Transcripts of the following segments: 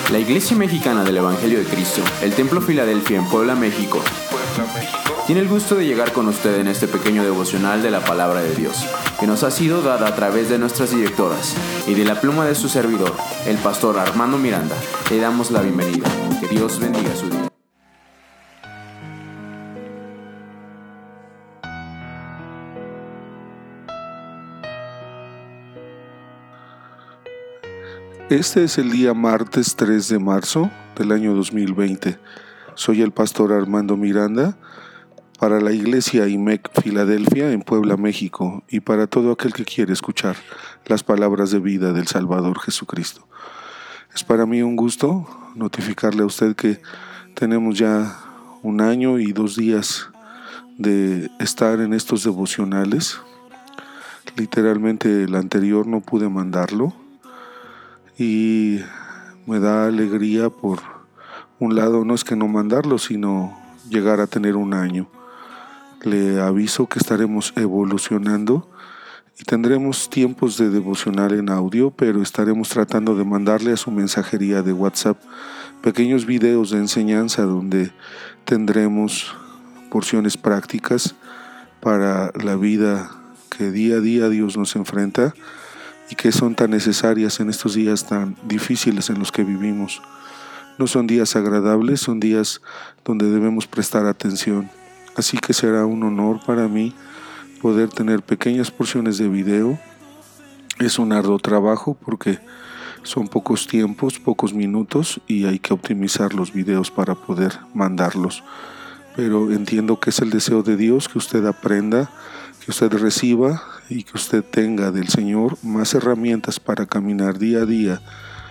La Iglesia Mexicana del Evangelio de Cristo, el Templo Filadelfia en Puebla, México, tiene el gusto de llegar con usted en este pequeño devocional de la Palabra de Dios, que nos ha sido dada a través de nuestras directoras y de la pluma de su servidor, el pastor Armando Miranda. Le damos la bienvenida. Que Dios bendiga su día. Este es el día martes 3 de marzo del año 2020. Soy el pastor Armando Miranda para la iglesia IMEC Filadelfia en Puebla, México, y para todo aquel que quiere escuchar las palabras de vida del Salvador Jesucristo. Es para mí un gusto notificarle a usted que tenemos ya 1 año y 2 días de estar en estos devocionales. Literalmente el anterior no pude mandarlo. Y me da alegría por un lado, no es que no mandarlo, sino llegar a tener 1 año. Le aviso que estaremos evolucionando y tendremos tiempos de devocional en audio, pero estaremos tratando de mandarle a su mensajería de WhatsApp pequeños videos de enseñanza donde tendremos porciones prácticas para la vida que día a día Dios nos enfrenta y que son tan necesarias en estos días tan difíciles en los que vivimos. No son días agradables, son días donde debemos prestar atención. Así que será un honor para mí poder tener pequeñas porciones de video. Es un arduo trabajo porque son pocos tiempos, pocos minutos y hay que optimizar los videos para poder mandarlos. Pero entiendo que es el deseo de Dios que usted aprenda, que usted reciba y que usted tenga del Señor más herramientas para caminar día a día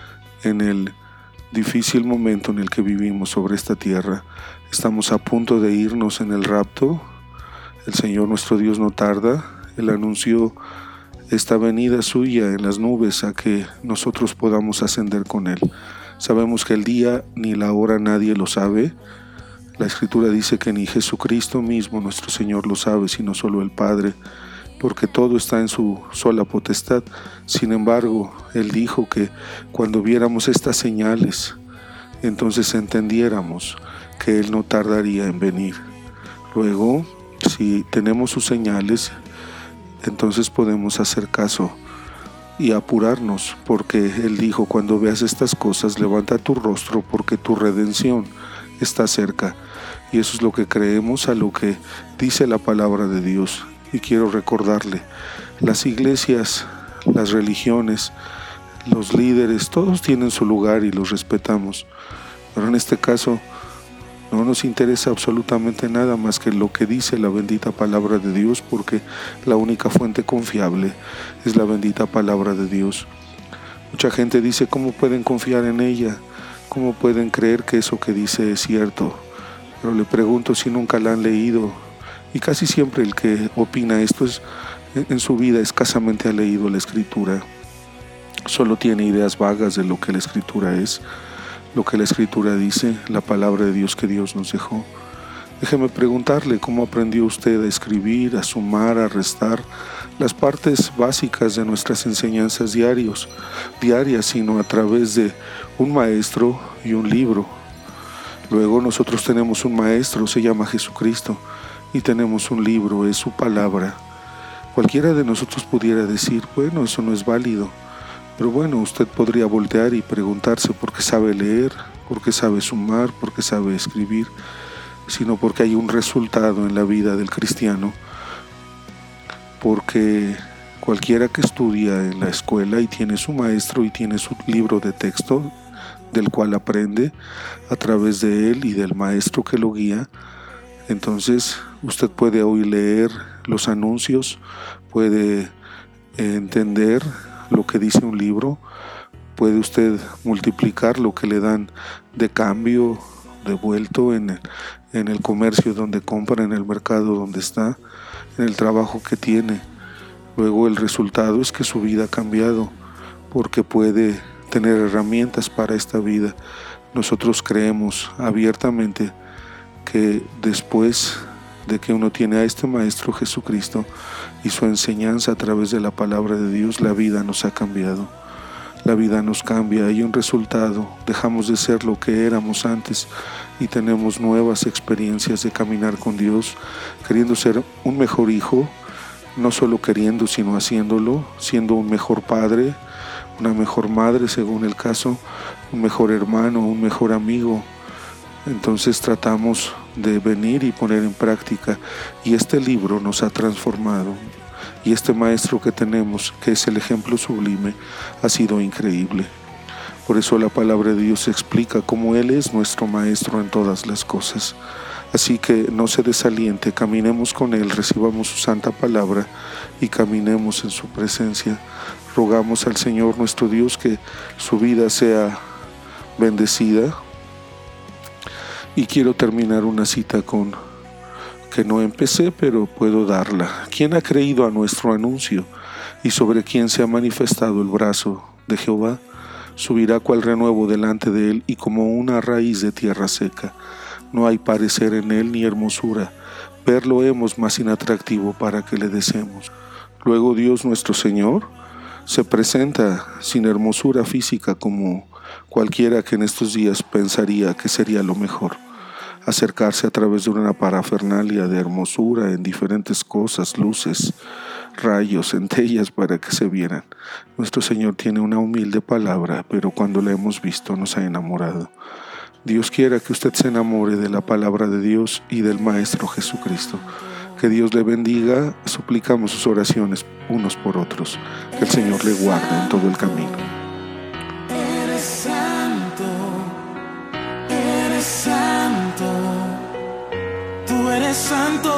en el difícil momento en el que vivimos sobre esta tierra. Estamos a punto de irnos en el rapto. El Señor nuestro Dios no tarda. Él anunció esta venida suya en las nubes a que nosotros podamos ascender con Él. Sabemos que el día ni la hora nadie lo sabe. La Escritura dice que ni Jesucristo mismo, nuestro Señor, lo sabe, sino solo el Padre, porque todo está en su sola potestad. Sin embargo, Él dijo que cuando viéramos estas señales, entonces entendiéramos que Él no tardaría en venir. Luego, si tenemos sus señales, entonces podemos hacer caso y apurarnos, porque Él dijo: cuando veas estas cosas, levanta tu rostro, porque tu redención está cerca. Y eso es lo que creemos, a lo que dice la palabra de Dios. Y quiero recordarle, las iglesias, las religiones, los líderes, todos tienen su lugar y los respetamos. Pero en este caso no nos interesa absolutamente nada más que lo que dice la bendita palabra de Dios, porque la única fuente confiable es la bendita palabra de Dios. Mucha gente dice: ¿cómo pueden confiar en ella? ¿Cómo pueden creer que eso que dice es cierto? Pero le pregunto si nunca la han leído. Y casi siempre el que opina esto en su vida escasamente ha leído la Escritura. Solo tiene ideas vagas de lo que la Escritura es, lo que la Escritura dice, la palabra de Dios que Dios nos dejó. Déjeme preguntarle: ¿cómo aprendió usted a escribir, a sumar, a restar? Las partes básicas de nuestras enseñanzas diarias, sino a través de un maestro y un libro. Luego nosotros tenemos un maestro, se llama Jesucristo, y tenemos un libro, es su palabra. Cualquiera de nosotros pudiera decir: bueno, eso no es válido. Pero bueno, usted podría voltear y preguntarse por qué sabe leer, por qué sabe sumar, por qué sabe escribir, sino porque hay un resultado en la vida del cristiano. Porque cualquiera que estudia en la escuela y tiene su maestro y tiene su libro de texto, del cual aprende a través de él y del maestro que lo guía, entonces usted puede hoy leer los anuncios, puede entender lo que dice un libro, puede usted multiplicar lo que le dan de cambio, devuelto en el comercio donde compra, en el mercado donde está, en el trabajo que tiene. Luego el resultado es que su vida ha cambiado, porque puede tener herramientas para esta vida. Nosotros creemos abiertamente que después de que uno tiene a este Maestro Jesucristo y su enseñanza a través de la palabra de Dios, la vida nos ha cambiado. la vida nos cambia, hay un resultado, dejamos de ser lo que éramos antes y tenemos nuevas experiencias de caminar con Dios, queriendo ser un mejor hijo, no solo queriendo sino haciéndolo, siendo un mejor padre, una mejor madre según el caso, un mejor hermano, un mejor amigo. Entonces tratamos de venir y poner en práctica, y este libro nos ha transformado, y este maestro que tenemos, que es el ejemplo sublime, ha sido increíble. Por eso la palabra de Dios explica cómo Él es nuestro maestro en todas las cosas. Así que no se desaliente, caminemos con Él, recibamos su santa palabra y caminemos en su presencia. Rogamos al Señor nuestro Dios que su vida sea bendecida. Y quiero terminar una cita con que no empecé, pero puedo darla. ¿Quién ha creído a nuestro anuncio y sobre quién se ha manifestado el brazo de Jehová? Subirá cual renuevo delante de él y como una raíz de tierra seca. No hay parecer en él ni hermosura. Verlo hemos más inatractivo para que le deseemos. Luego Dios nuestro Señor se presenta sin hermosura física como cualquiera que en estos días pensaría que sería lo mejor. Acercarse a través de una parafernalia de hermosura en diferentes cosas, luces, rayos, centellas para que se vieran. Nuestro Señor tiene una humilde palabra, pero cuando la hemos visto nos ha enamorado. Dios quiera que usted se enamore de la palabra de Dios y del Maestro Jesucristo. Que Dios le bendiga, suplicamos sus oraciones unos por otros. Que el Señor le guarde en todo el camino. Eres santo, eres santo, tú eres santo.